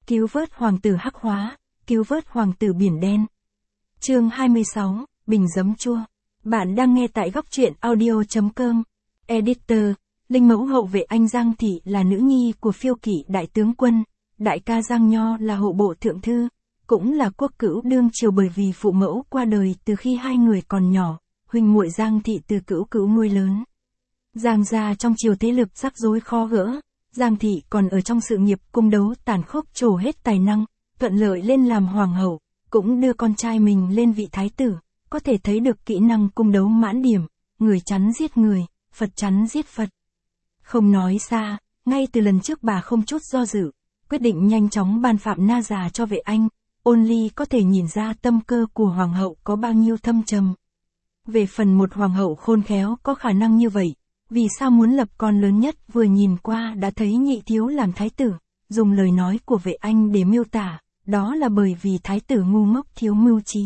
Cứu vớt hoàng tử hắc hóa, cứu vớt hoàng tử biển đen. Chương 26, Bình giấm chua. Bạn đang nghe tại góc truyện audio.com. Editor, Linh mẫu hậu vệ Anh Giang Thị là nữ nhi của phiêu kỵ đại tướng quân, đại ca Giang Nho là hộ bộ thượng thư, cũng là quốc cữu đương triều bởi vì phụ mẫu qua đời từ khi hai người còn nhỏ, huynh muội Giang Thị từ cữu cữu nuôi lớn. Giang gia trong triều thế lực rắc rối khó gỡ, Giang Thị còn ở trong sự nghiệp cung đấu tàn khốc trổ hết tài năng, thuận lợi lên làm hoàng hậu, cũng đưa con trai mình lên vị thái tử, có thể thấy được kỹ năng cung đấu mãn điểm, người chắn giết người, Phật chắn giết Phật. Không nói xa, ngay từ lần trước bà không chút do dự, quyết định nhanh chóng ban phạm na già cho vệ Anh, Ôn Ly có thể nhìn ra tâm cơ của hoàng hậu có bao nhiêu thâm trầm. Về phần một hoàng hậu khôn khéo có khả năng như vậy, vì sao muốn lập con lớn nhất vừa nhìn qua đã thấy nhị thiếu làm thái tử, dùng lời nói của vệ Anh để miêu tả, đó là bởi vì thái tử ngu ngốc thiếu mưu trí.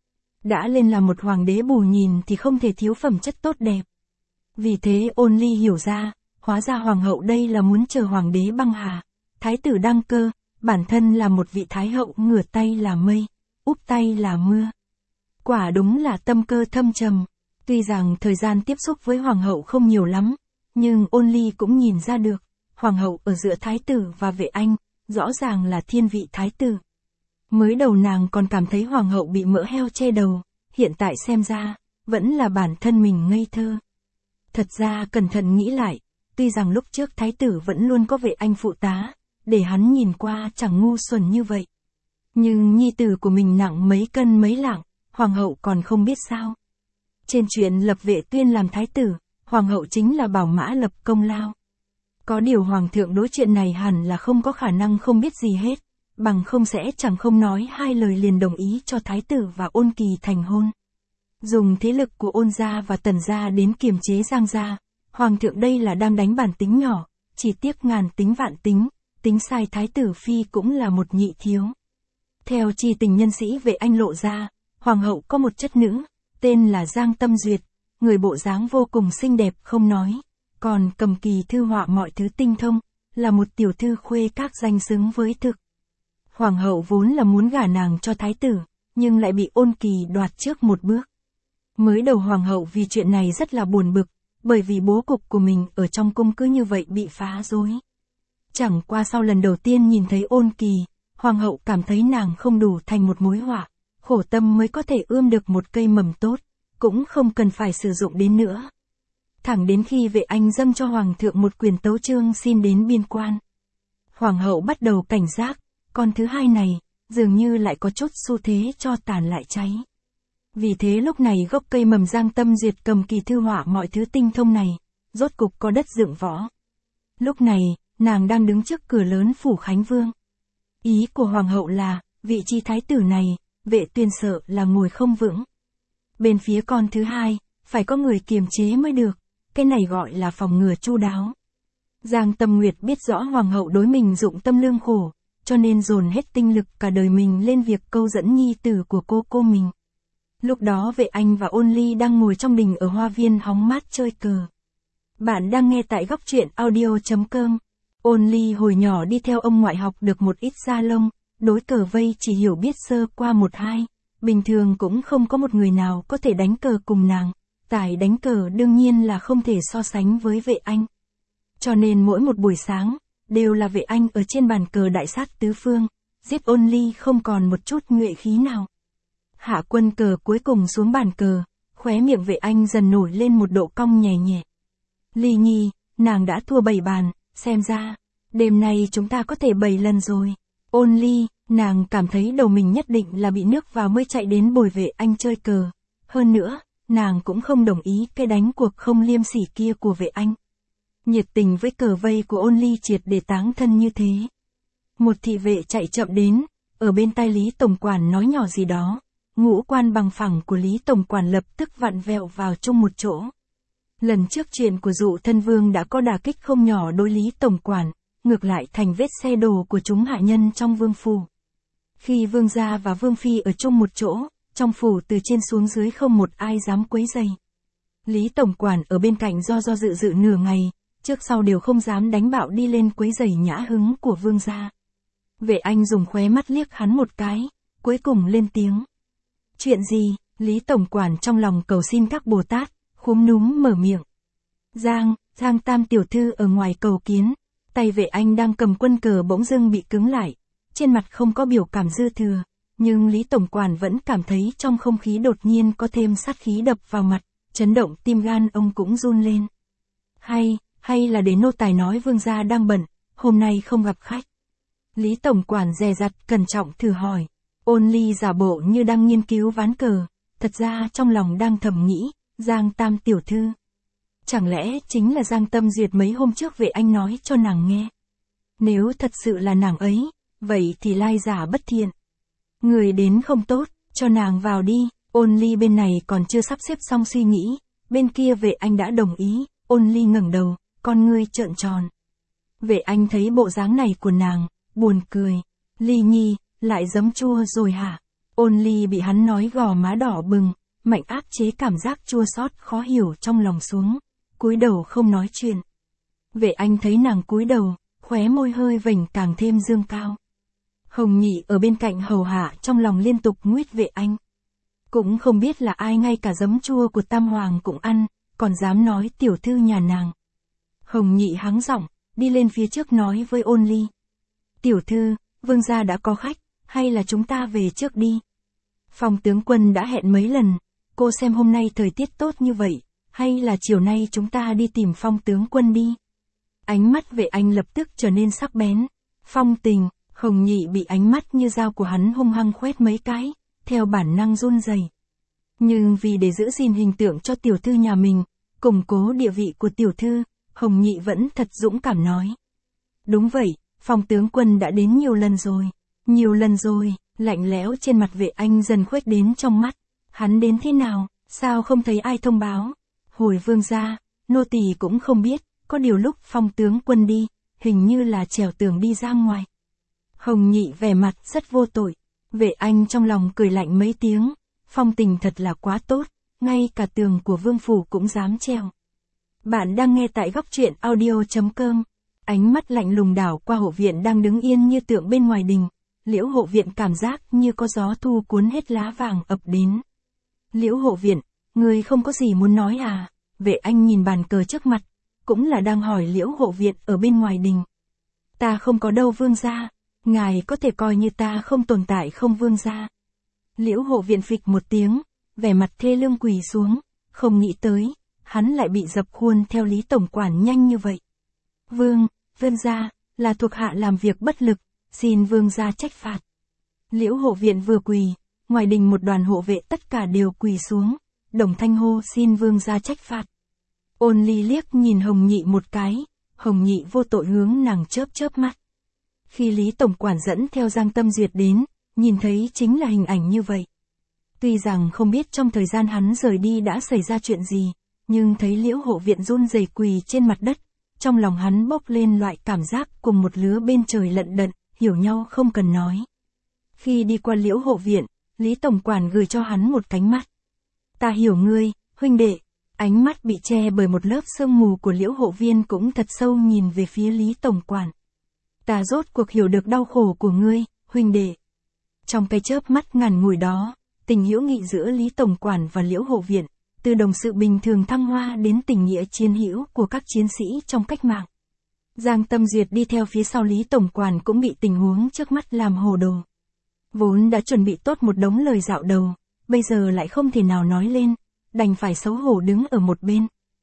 Đã lên làm một hoàng đế bù nhìn thì không thể thiếu phẩm chất tốt đẹp. Vì thế Ôn Ly hiểu ra, hóa ra hoàng hậu đây là muốn chờ hoàng đế băng hà, thái tử đăng cơ, bản thân là một vị thái hậu ngửa tay là mây, úp tay là mưa. Quả đúng là tâm cơ thâm trầm. Tuy rằng thời gian tiếp xúc với hoàng hậu không nhiều lắm, nhưng Ôn Ly cũng nhìn ra được, hoàng hậu ở giữa thái tử và vệ Anh, rõ ràng là thiên vị thái tử. Mới đầu nàng còn cảm thấy hoàng hậu bị mỡ heo che đầu, hiện tại xem ra, vẫn là bản thân mình ngây thơ. Thật ra cẩn thận nghĩ lại, tuy rằng lúc trước thái tử vẫn luôn có vệ Anh phụ tá, để hắn nhìn qua chẳng ngu xuẩn như vậy. Nhưng nhi tử của mình nặng mấy cân mấy lạng, hoàng hậu còn không biết sao. Trên chuyện lập Vệ Tuyên làm thái tử, hoàng hậu chính là bảo mã lập công lao. Có điều hoàng thượng đối chuyện này hẳn là không có khả năng không biết gì hết, bằng không sẽ chẳng không nói hai lời liền đồng ý cho thái tử và Ôn Kỳ thành hôn. Dùng thế lực của Ôn gia và Tần gia đến kiềm chế Giang gia, hoàng thượng đây là đang đánh bản tính nhỏ, chỉ tiếc ngàn tính vạn tính, tính sai thái tử phi cũng là một nhị thiếu. Theo chi tình nhân sĩ Vệ Anh lộ ra, hoàng hậu có một chất nữ, tên là Giang Tâm Duyệt, người bộ dáng vô cùng xinh đẹp không nói, còn cầm kỳ thư họa mọi thứ tinh thông, là một tiểu thư khuê các danh xứng với thực. Hoàng hậu vốn là muốn gả nàng cho thái tử, nhưng lại bị Ôn Kỳ đoạt trước một bước. Mới đầu hoàng hậu vì chuyện này rất là buồn bực, bởi vì bố cục của mình ở trong cung cứ như vậy bị phá rối. Chẳng qua sau lần đầu tiên nhìn thấy Ôn Kỳ, hoàng hậu cảm thấy nàng không đủ thành một mối họa, khổ tâm mới có thể ươm được một cây mầm tốt, cũng không cần phải sử dụng đến nữa. Thẳng đến khi vệ Anh dâng cho hoàng thượng một quyền tấu chương xin đến biên quan. Hoàng hậu bắt đầu cảnh giác, con thứ hai này, dường như lại có chút xu thế cho tàn lại cháy. Vì thế lúc này gốc cây mầm Giang Tâm Duyệt cầm kỳ thư họa mọi thứ tinh thông này, rốt cục có đất dựng võ. Lúc này, nàng đang đứng trước cửa lớn phủ Khánh Vương. Ý của hoàng hậu là, vị trí thái tử này, Vệ Tuyên sợ là ngồi không vững. Bên phía con thứ hai, phải có người kiềm chế mới được, cái này gọi là phòng ngừa chu đáo. Giang Tâm Nguyệt biết rõ hoàng hậu đối mình dụng tâm lương khổ, cho nên dồn hết tinh lực cả đời mình lên việc câu dẫn nhi tử của cô mình. Lúc đó Vệ Anh và Ôn Ly đang ngồi trong đình ở hoa viên hóng mát chơi cờ. Bạn đang nghe tại góc truyện audio.com. Ôn Ly hồi nhỏ đi theo ông ngoại học được một ít gia lông, đối cờ vây chỉ hiểu biết sơ qua một hai, bình thường cũng không có một người nào có thể đánh cờ cùng nàng, tài đánh cờ đương nhiên là không thể so sánh với Vệ Anh. Cho nên mỗi một buổi sáng, đều là Vệ Anh ở trên bàn cờ đại sát tứ phương, giết Ôn Ly không còn một chút nhuệ khí nào. Hạ quân cờ cuối cùng xuống bàn cờ, khóe miệng Vệ Anh dần nổi lên một độ cong nhẹ nhẹ. Ly nhi, nàng đã thua 7 bàn, xem ra, đêm nay chúng ta có thể 7 lần rồi. Ôn Ly, nàng cảm thấy đầu mình nhất định là bị nước vào mới chạy đến bồi Vệ Anh chơi cờ. Hơn nữa, nàng cũng không đồng ý cái đánh cuộc không liêm sỉ kia của Vệ Anh. Nhiệt tình với cờ vây của Ôn Ly triệt để táng thân như thế. Một thị vệ chạy chậm đến, ở bên tai Lý Tổng Quản nói nhỏ gì đó. Ngũ quan bằng phẳng của Lý Tổng Quản lập tức vặn vẹo vào chung một chỗ. Lần trước chuyện của Dụ Thân Vương đã có đả kích không nhỏ đối Lý Tổng Quản, ngược lại thành vết xe đổ của chúng hạ nhân trong vương phủ. Khi vương gia và vương phi ở chung một chỗ, trong phủ từ trên xuống dưới không một ai dám quấy rầy. Lý Tổng Quản ở bên cạnh do dự nửa ngày, trước sau đều không dám đánh bạo đi lên quấy rầy nhã hứng của vương gia. Vệ Anh dùng khóe mắt liếc hắn một cái, cuối cùng lên tiếng. Chuyện gì? Lý Tổng Quản trong lòng cầu xin các Bồ Tát, khúm núm mở miệng. Giang Tam tiểu thư ở ngoài cầu kiến, tay Vệ Anh đang cầm quân cờ bỗng dưng bị cứng lại, trên mặt không có biểu cảm dư thừa, nhưng Lý Tổng Quản vẫn cảm thấy trong không khí đột nhiên có thêm sát khí đập vào mặt, chấn động tim gan ông cũng run lên. Hay là để nô tài nói vương gia đang bận, hôm nay không gặp khách. Lý Tổng Quản dè dặt cẩn trọng thử hỏi. Ôn Ly giả bộ như đang nghiên cứu ván cờ, thật ra trong lòng đang thầm nghĩ, Giang Tam tiểu thư. Chẳng lẽ chính là Giang Tâm Duyệt mấy hôm trước Vệ Anh nói cho nàng nghe. Nếu thật sự là nàng ấy, vậy thì lai giả bất thiện. Người đến không tốt, cho nàng vào đi. Ôn Ly bên này còn chưa sắp xếp xong suy nghĩ, bên kia Vệ Anh đã đồng ý. Ôn Ly ngẩng đầu, con ngươi trợn tròn. Vệ Anh thấy bộ dáng này của nàng, buồn cười. Ly nhi, lại giấm chua rồi hả? Ôn Ly bị hắn nói gò má đỏ bừng, mạnh áp chế cảm giác chua xót khó hiểu trong lòng xuống, cúi đầu không nói chuyện. Vệ Anh thấy nàng cúi đầu, khóe môi hơi vểnh càng thêm dương cao. Hồng Nhị ở bên cạnh hầu hạ trong lòng liên tục nguyết Vệ Anh. Cũng không biết là ai ngay cả giấm chua của Tam Hoàng cũng ăn, còn dám nói tiểu thư nhà nàng. Hồng Nhị hắng giọng, đi lên phía trước nói với Ôn Ly. Tiểu thư, vương gia đã có khách, hay là chúng ta về trước đi? Phong tướng quân đã hẹn mấy lần, cô xem hôm nay thời tiết tốt như vậy, hay là chiều nay chúng ta đi tìm Phong tướng quân đi? Ánh mắt Vệ Anh lập tức trở nên sắc bén. Phong Tình, Hồng Nhị bị ánh mắt như dao của hắn hung hăng khoét mấy cái, theo bản năng run rẩy. Nhưng vì để giữ gìn hình tượng cho tiểu thư nhà mình, củng cố địa vị của tiểu thư, Hồng Nhị vẫn thật dũng cảm nói. Đúng vậy, Phong tướng quân đã đến nhiều lần rồi. Nhiều lần rồi, lạnh lẽo trên mặt Vệ Anh dần khuếch đến trong mắt. Hắn đến thế nào, sao không thấy ai thông báo? Hồi vương gia, nô tỳ cũng không biết, có điều lúc Phong tướng quân đi, hình như là trèo tường đi ra ngoài. Hồng Nhị vẻ mặt rất vô tội. Vệ Anh trong lòng cười lạnh mấy tiếng. Phong Tình thật là quá tốt, ngay cả tường của vương phủ cũng dám trèo. Bạn đang nghe tại góc truyện audio.com. Ánh mắt lạnh lùng đảo qua hộ viện đang đứng yên như tượng bên ngoài đình. Liễu hộ viện cảm giác như có gió thu cuốn hết lá vàng ập đến. Liễu hộ viện, người không có gì muốn nói à? Vệ Anh nhìn bàn cờ trước mặt, cũng là đang hỏi Liễu hộ viện ở bên ngoài đình. Ta không có đâu vương gia, ngài có thể coi như ta không tồn tại không vương gia. Liễu hộ viện phịch một tiếng, vẻ mặt thê lương quỳ xuống, không nghĩ tới, hắn lại bị dập khuôn theo Lý Tổng Quản nhanh như vậy. Vương gia, là thuộc hạ làm việc bất lực, xin vương gia trách phạt. Liễu hộ viện vừa quỳ, ngoài đình một đoàn hộ vệ tất cả đều quỳ xuống, đồng thanh hô xin vương gia trách phạt. Ôn Ly liếc nhìn Hồng Nhị một cái, Hồng Nhị vô tội hướng nàng chớp chớp mắt. Khi Lý Tổng Quản dẫn theo Giang Tâm Duyệt đến, nhìn thấy chính là hình ảnh như vậy. Tuy rằng không biết trong thời gian hắn rời đi đã xảy ra chuyện gì, nhưng thấy Liễu hộ viện run rẩy quỳ trên mặt đất, trong lòng hắn bốc lên loại cảm giác cùng một lứa bên trời lận đận, hiểu nhau không cần nói. Khi đi qua Liễu hộ viện, Lý Tổng Quản gửi cho hắn một cánh mắt. Ta hiểu ngươi, huynh đệ. Ánh mắt bị che bởi một lớp sương mù của Liễu hộ viên cũng thật sâu nhìn về phía Lý Tổng Quản. Ta rốt cuộc hiểu được đau khổ của ngươi, huynh đệ. Trong cái chớp mắt ngắn ngủi đó, tình hữu nghị giữa Lý Tổng Quản và Liễu hộ viện, từ đồng sự bình thường thăng hoa đến tình nghĩa chiến hữu của các chiến sĩ trong cách mạng. Giang Tâm Duyệt đi theo phía sau Lý Tổng Quản cũng bị tình huống trước mắt làm hồ đồ. Vốn đã chuẩn bị tốt một đống lời dạo đầu, bây giờ lại không thể nào nói lên, đành phải xấu hổ đứng ở một bên.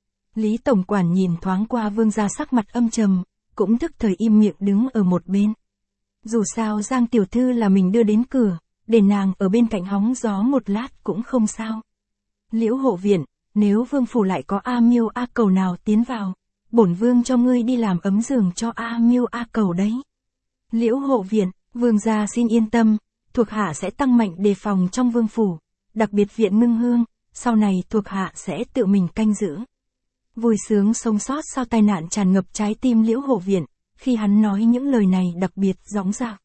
Lý Tổng Quản nhìn thoáng qua vương gia sắc mặt âm trầm, cũng thức thời im miệng đứng ở một bên. Dù sao Giang tiểu thư là mình đưa đến cửa, để nàng ở bên cạnh hóng gió một lát cũng không sao. Liễu hộ viện, nếu vương phủ lại có A Miêu A Cầu nào tiến vào, bổn vương cho ngươi đi làm ấm giường cho A Miêu A Cầu đấy. Liễu hộ viện, vương gia xin yên tâm, thuộc hạ sẽ tăng mạnh đề phòng trong vương phủ, đặc biệt viện Ngưng Hương, sau này thuộc hạ sẽ tự mình canh giữ. Vui sướng sống sót sau tai nạn tràn ngập trái tim Liễu hộ viện, khi hắn nói những lời này đặc biệt dõng dạc.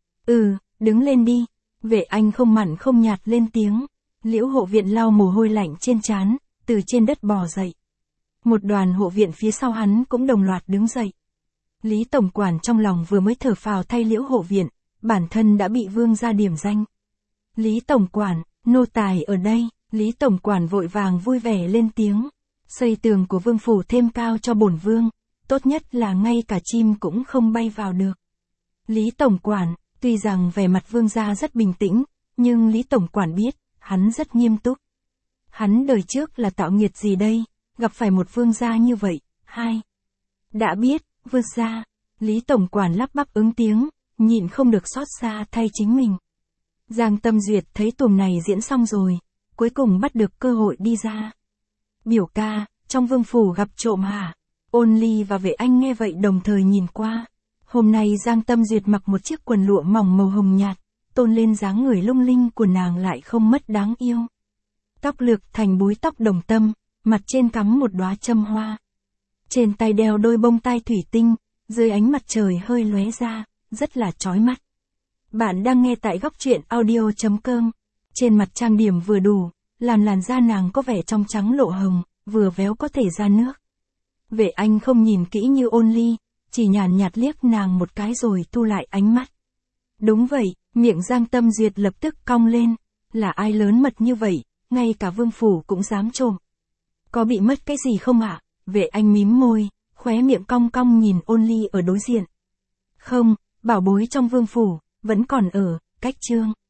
Đứng lên đi. Vệ Anh không mặn không nhạt lên tiếng. Liễu hộ viện lau mồ hôi lạnh trên trán, từ trên đất bò dậy. Một đoàn hộ viện phía sau hắn cũng đồng loạt đứng dậy. Lý Tổng Quản trong lòng vừa mới thở phào thay Liễu hộ viện, bản thân đã bị vương gia điểm danh. Lý tổng quản, nô tài ở đây, Lý tổng quản vội vàng vui vẻ lên tiếng. Xây tường của vương phủ thêm cao cho bổn vương, tốt nhất là ngay cả chim cũng không bay vào được. Lý tổng quản, tuy rằng vẻ mặt vương gia rất bình tĩnh, nhưng Lý tổng quản biết, hắn rất nghiêm túc. Hắn đời trước là tạo nghiệt gì đây, gặp phải một vương gia như vậy, hai. Đã biết, vương gia, Lý tổng quản lắp bắp ứng tiếng, nhịn không được xót xa thay chính mình. Giang Tâm Duyệt thấy tuồng này diễn xong rồi, cuối cùng bắt được cơ hội đi ra. Biểu ca, trong vương phủ gặp trộm hả? Ôn Ly và Vệ Anh nghe vậy đồng thời nhìn qua. Hôm nay Giang Tâm Duyệt mặc một chiếc quần lụa mỏng màu hồng nhạt, tôn lên dáng người lung linh của nàng lại không mất đáng yêu. Tóc lược thành búi tóc đồng tâm, mặt trên cắm một đóa châm hoa. Trên tay đeo đôi bông tai thủy tinh, dưới ánh mặt trời hơi lóe ra, rất là chói mắt. Bạn đang nghe tại góc truyện audio.com. Trên mặt trang điểm vừa đủ, làn da nàng có vẻ trong trắng lộ hồng, vừa véo có thể ra nước. Vệ Anh không nhìn kỹ như Ôn Ly, chỉ nhàn nhạt liếc nàng một cái rồi thu lại ánh mắt. Đúng vậy, miệng Giang Tâm Duyệt lập tức cong lên, là ai lớn mật như vậy, ngay cả vương phủ cũng dám trộm. Có bị mất cái gì không ạ? Vệ Anh mím môi, khóe miệng cong cong nhìn Ôn Ly ở đối diện. Không, bảo bối trong vương phủ, vẫn còn ở, cách chương.